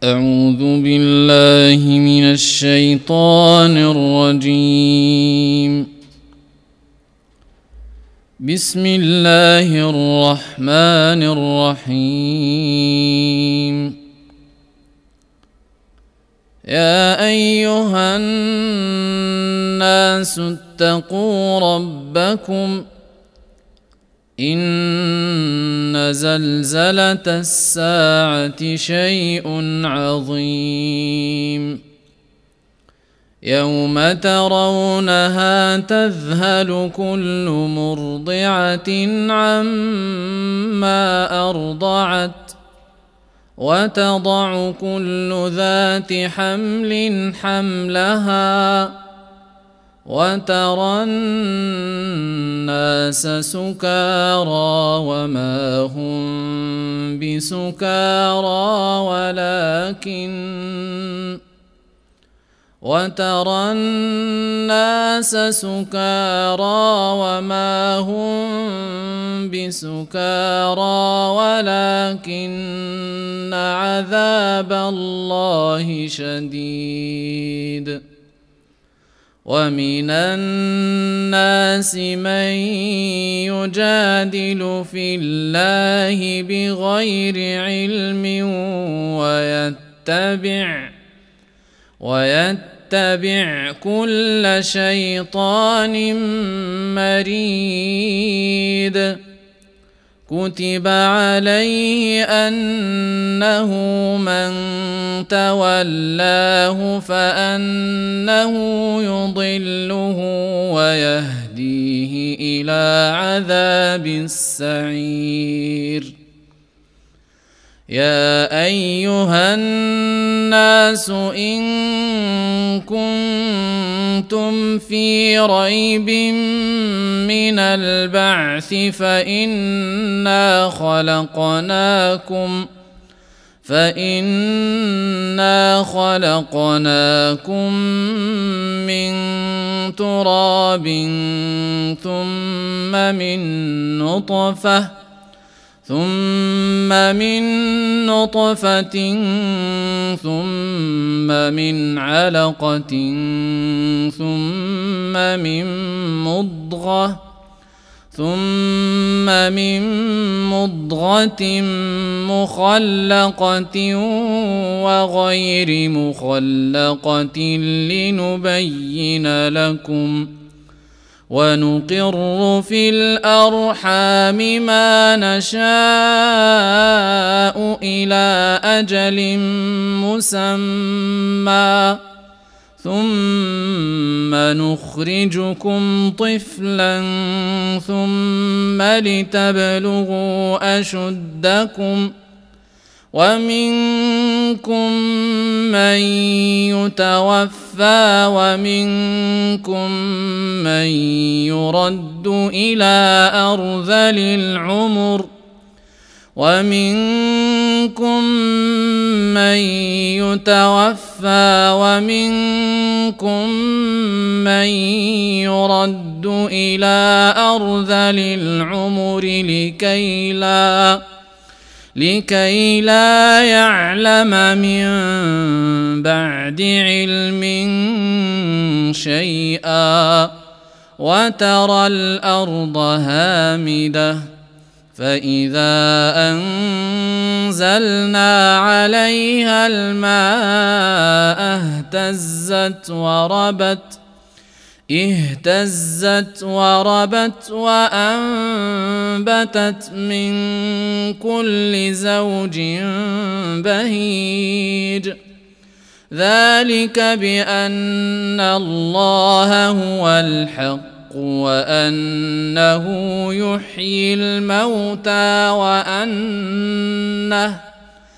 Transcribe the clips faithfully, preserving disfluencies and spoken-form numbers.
أعوذ بالله من الشيطان الرجيم. بسم الله الرحمن الرحيم. يا أيها الناس اتقوا ربكم إن زلزلة الساعة شيء عظيم يوم ترونها تذهل كل مرضعة عما أرضعت وتضع كل ذات حمل حملها وترى الناس سكارى وما هم بسكارى ولكن وترى الناس سكارى وما هم بسكارى ولكن عذاب الله شديد. ومن الناس من يجادل في الله بغير علم ويتبع ويتبع كل شيطان مريد. كتب عليه أنه من تولاه فأنه يضله ويهديه إلى عذاب السعير. يا أيها الناس إن كنتم في ريب من البعث فإنا خلقناكم فإنا خلقناكم من تراب ثم من نطفة ثم من نطفة ثم من علقة ثم من مضغة ثم من مضغة مخلقة وغير مخلقة لنبين لكم ونقر في الأرحام ما نشاء إلى أجل مسمى ثم نخرجكم طفلا ثم لتبلغوا أشدكم ومنكم من يتوفى ومنكم من يرد إلى أرذل العمر ومنكم من يتوفى ومنكم من يرد إلى أرذل العمر لكي لا لكي لا يعلم من بعد علم شيئا. وترى الأرض هامدة فإذا أنزلنا عليها الماء اهتزت وربت اهتزت وربت وأنبتت من كل زوج بهيج. ذلك بأن الله هو الحق وأنه يحيي الموتى وأنه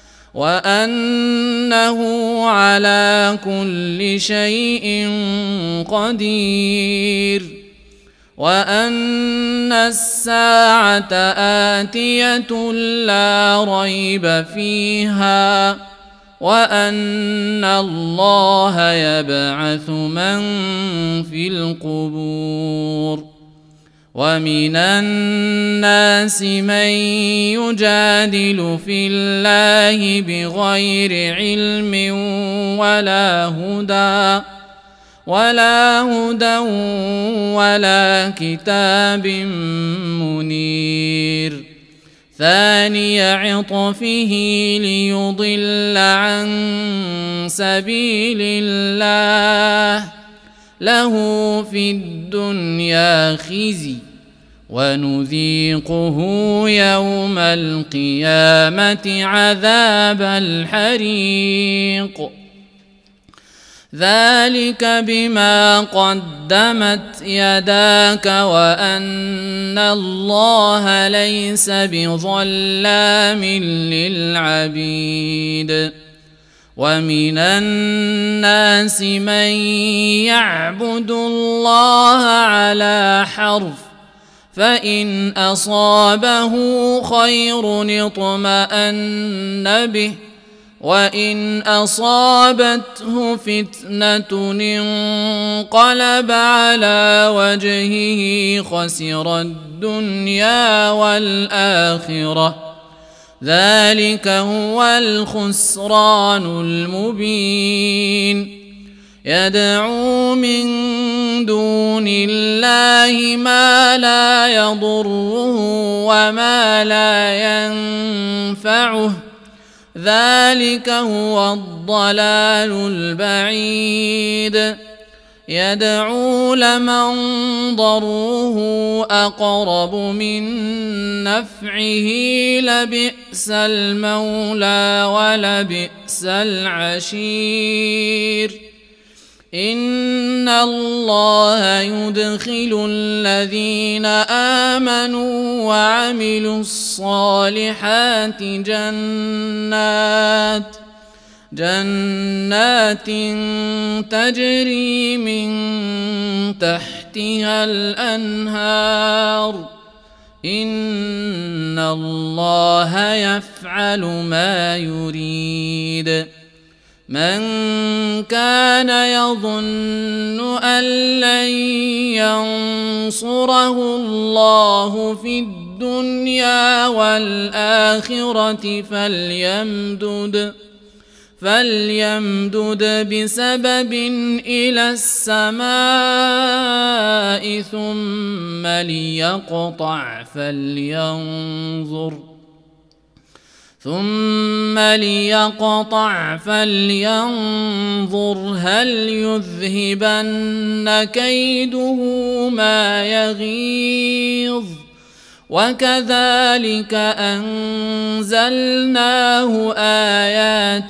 وأنه على كل شيء قدير وأن الساعة آتية لا ريب فيها وأن الله يبعث من في القبور ومن الناس من يجادل في الله بغير علم ولا هدى ولا هدى ولا كتاب منير ثاني عطفه ليضل عن سبيل الله له في الدنيا خزي ونذيقه يوم القيامة عذاب الحريق ذلك بما قدمت يداك وأن الله ليس بظلام للعبيد ومن الناس من يعبد الله على حرف فإن أصابه خير اطمأن به وإن أصابته فتنة انقلب على وجهه خسر الدنيا والآخرة ذلك هو الخسران المبين يدعو من دون الله ما لا يضره وما لا ينفعه ذلك هو الضلال البعيد يدعو لمن ضره أقرب من نفعه لبئس المولى ولبئس العشير إن الله يدخل الذين آمنوا وعملوا الصالحات جنات جنات تجري من تحتها الأنهار إن الله يفعل ما يريد من كان يظن أن لن ينصره الله في الدنيا والآخرة فليمدد فليمدد بسبب إلى السماء ثم ليقطع فلينظر ثم ليقطع فلينظر هل يذهبن كيده ما يغيظ وكذلك أنزلناه آيات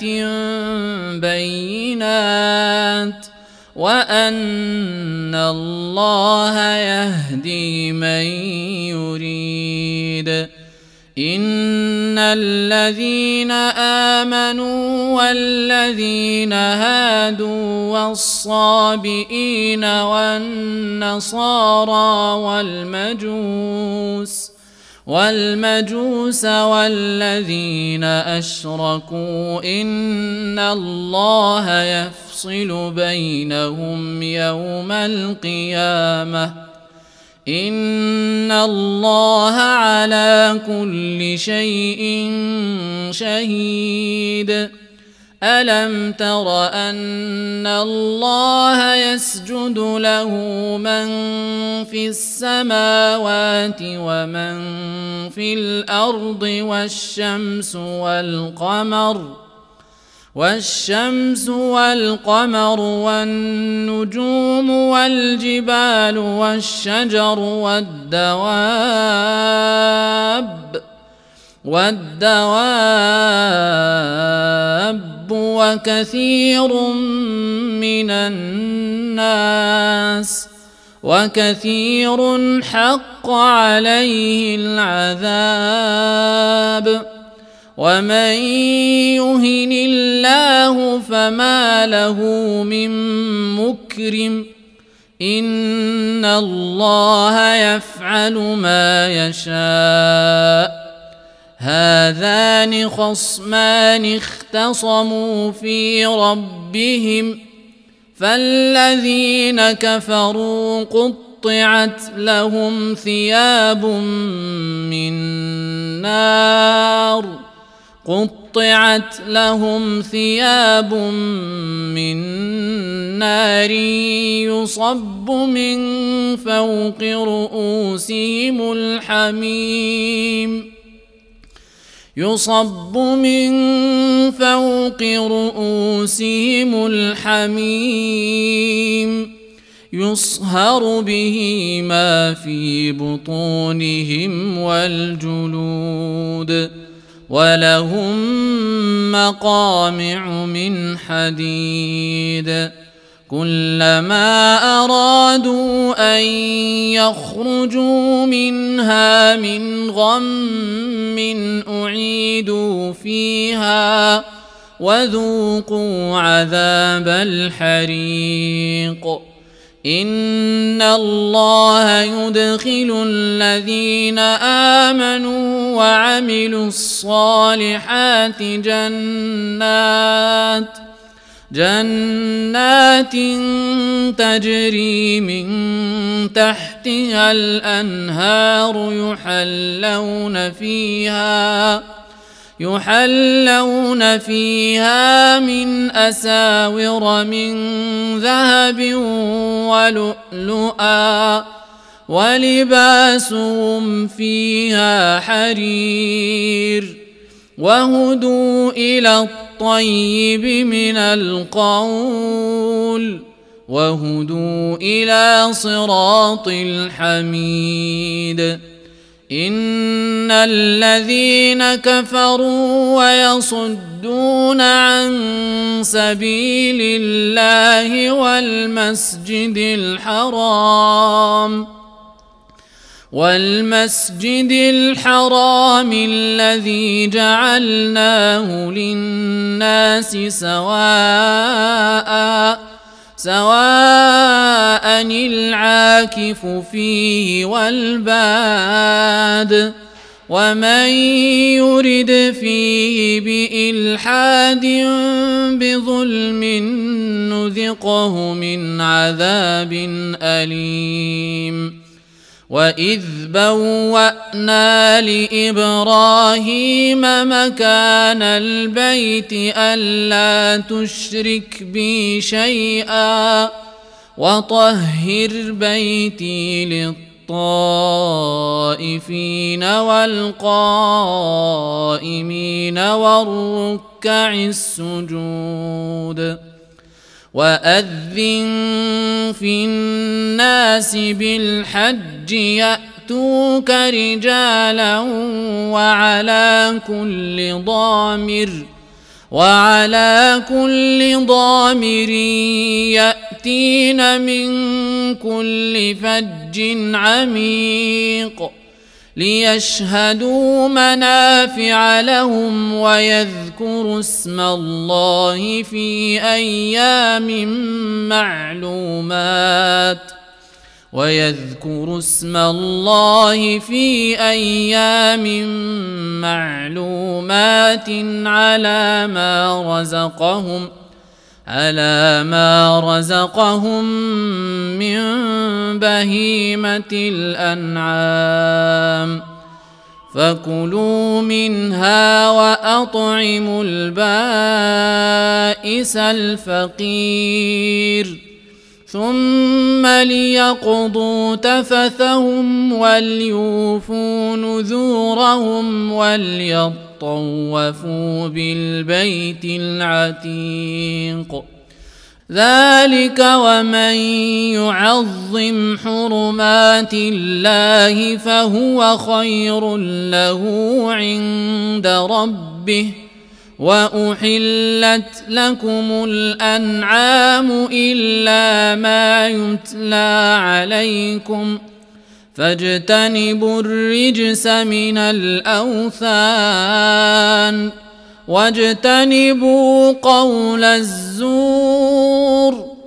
بينات وأن الله يهدي من يريد إن الذين آمنوا والذين هادوا والصابئين والنصارى والمجوس والمجوس والذين أشركوا إن الله يفصل بينهم يوم القيامة إن الله على كل شيء شهيد ألم تر أن الله يسجد له من في السماوات ومن في الأرض والشمس والقمر والشمس والقمر والنجوم والجبال والشجر والدواب والدواب وكثير من الناس وكثير حق عليه العذاب ومن يهن الله فما له من مكرم إن الله يفعل ما يشاء هذان خصمان اختصموا في ربهم فالذين كفروا قطعوا قطعت لهم ثياب من نار قطعت لهم ثياب من نار يصب من فوق رؤوسهم الحميم يصب من فوق رؤوسهم الحميم يصهر به ما في بطونهم والجلود ولهم مقامع من حديد كلما أرادوا أن يخرجوا منها من غم أعيدوا فيها وذوقوا عذاب الحريق إن الله يدخل الذين آمنوا وعملوا الصالحات جنات جنات تجري من تحتها الأنهار يحلون فيها يحلون فيها من أساور من ذهب ولؤلؤا ولباسهم فيها حرير وهدوا إلى الطيب من القول وهدوا إلى صراط الحميد إن الذين كفروا ويصدون عن سبيل الله والمسجد الحرام والمسجد الحرام الذي جعلناه للناس سواء سواء العاكف فيه والباد ومن يرد فيه بإلحاد بظلم نذقه من عذاب أليم وإذ بوأنا لإبراهيم مكان البيت ألا تشرك بي شيئا وطهر بيتي للطائفين والقائمين والركع السجود وأذن في الناس بالحج يأتوك رجالا وعلى كل ضامر وعلى كل ضامر يأتين من كل فج عميق ليشهدوا منافع لهم ويذكروا اسم الله في أيام معلومات ويذكروا اسم الله في أيام معلومات على ما رزقهم على ما رزقهم من بهيمة الأنعام فكلوا منها وأطعموا البائس الفقير ثم ليقضوا تفثهم وليوفوا نذورهم وليطوفوا بالبيت العتيق ذلك ومن يعظم حرمات الله فهو خير له عند ربه وأحلت لكم الأنعام إلا ما يتلى عليكم فاجتنبوا الرجس من الأوثان واجتنبوا قول الزور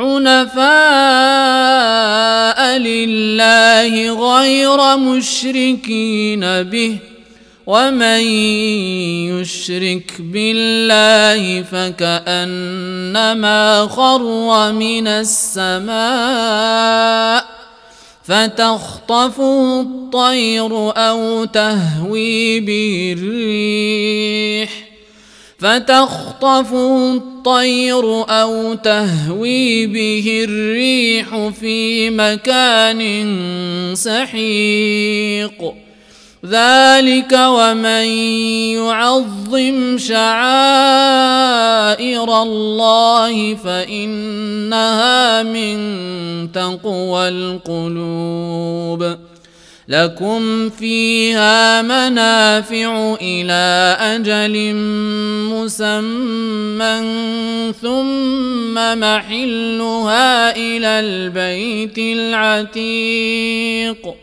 حنفاء لله غير مشركين به ومن يشرك بالله فكأنما خر من السماء فتخطفه الطير أو تهوي به الريح فتخطفه الطير أو تهوي به الريح في مكان سحيق ذلك ومن يعظم شعائر الله فإنها من تقوى القلوب لكم فيها منافع إلى أجل مسمى ثم محلها إلى البيت العتيق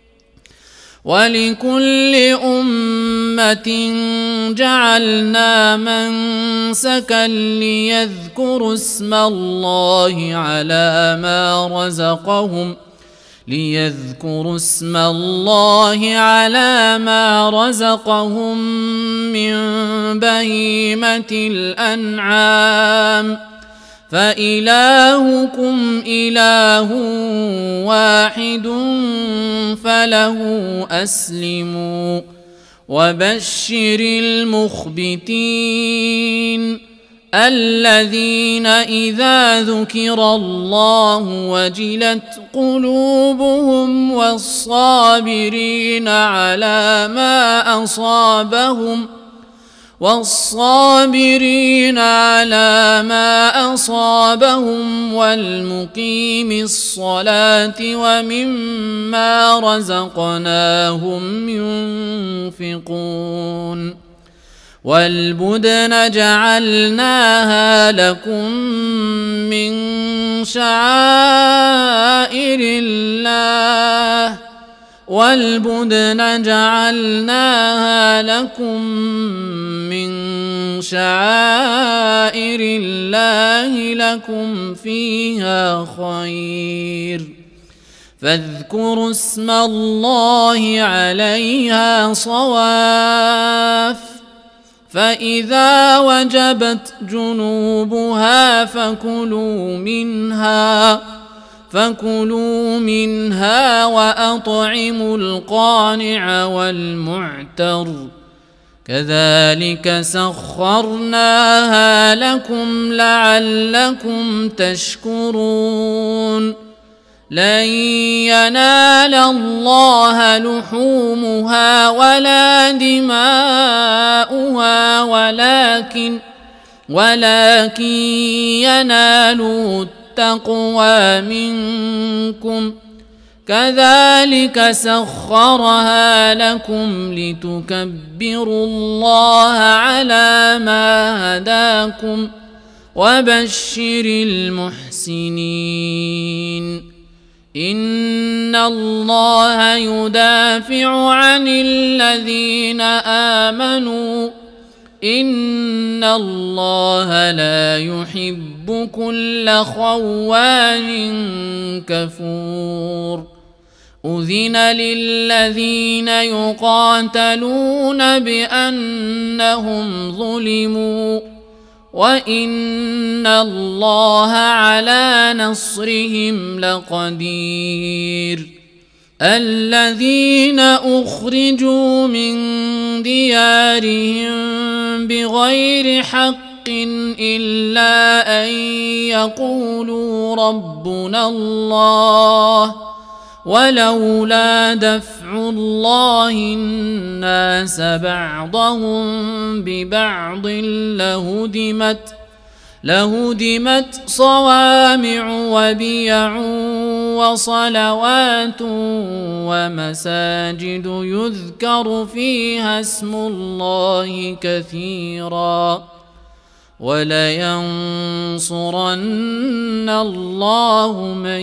ولكل أمة جعلنا منسكا ليذكروا اسم الله على ما رزقهم ليذكروا اسم الله على ما رزقهم من بهيمة الأنعام فإلهكم إله واحد فله أسلموا وبشر المخبتين الذين إذا ذكر الله وجلت قلوبهم والصابرين على ما أصابهم والصابرين على ما أصابهم والمقيم الصلاة ومما رزقناهم ينفقون والبدن جعلناها لكم من شعائر الله والبدن جعلناها لكم من شعائر الله لكم فيها خير فاذكروا اسم الله عليها صواف فإذا وجبت جنوبها فكلوا منها فكلوا منها وأطعموا القانع والمعتر كذلك سخرناها لكم لعلكم تشكرون لن ينال الله لحومها ولا دماؤها ولكن ولكن يناله التقوى منكم كذلك سخرها لكم لتكبروا الله على ما هداكم وبشر المحسنين إن الله يدافع عن الذين آمنوا إن الله لا يحب كل خوان كفور أذن للذين يقاتلون بأنهم ظلموا وإن الله على نصرهم لقدير الذين أخرجوا من ديارهم بغير حق إلا أن يقولوا ربنا الله ولولا دفع الله الناس بعضهم ببعض لهدمت لهدمت صوامع وبيع وصلوات ومساجد يذكر فيها اسم الله كثيرا ولينصرن الله من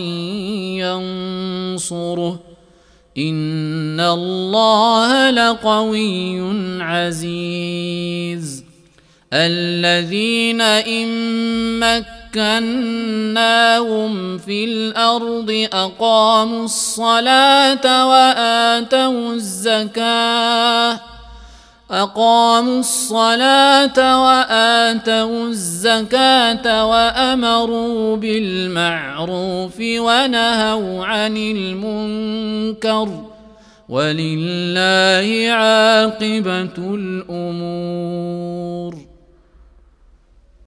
ينصره إن الله لقوي عزيز الذين إن مكناهم في الأرض أقاموا الصلاة وآتوا الزكاة أقاموا الصلاة وآتوا الزكاة وأمروا بالمعروف ونهوا عن المنكر ولله عاقبة الأمور.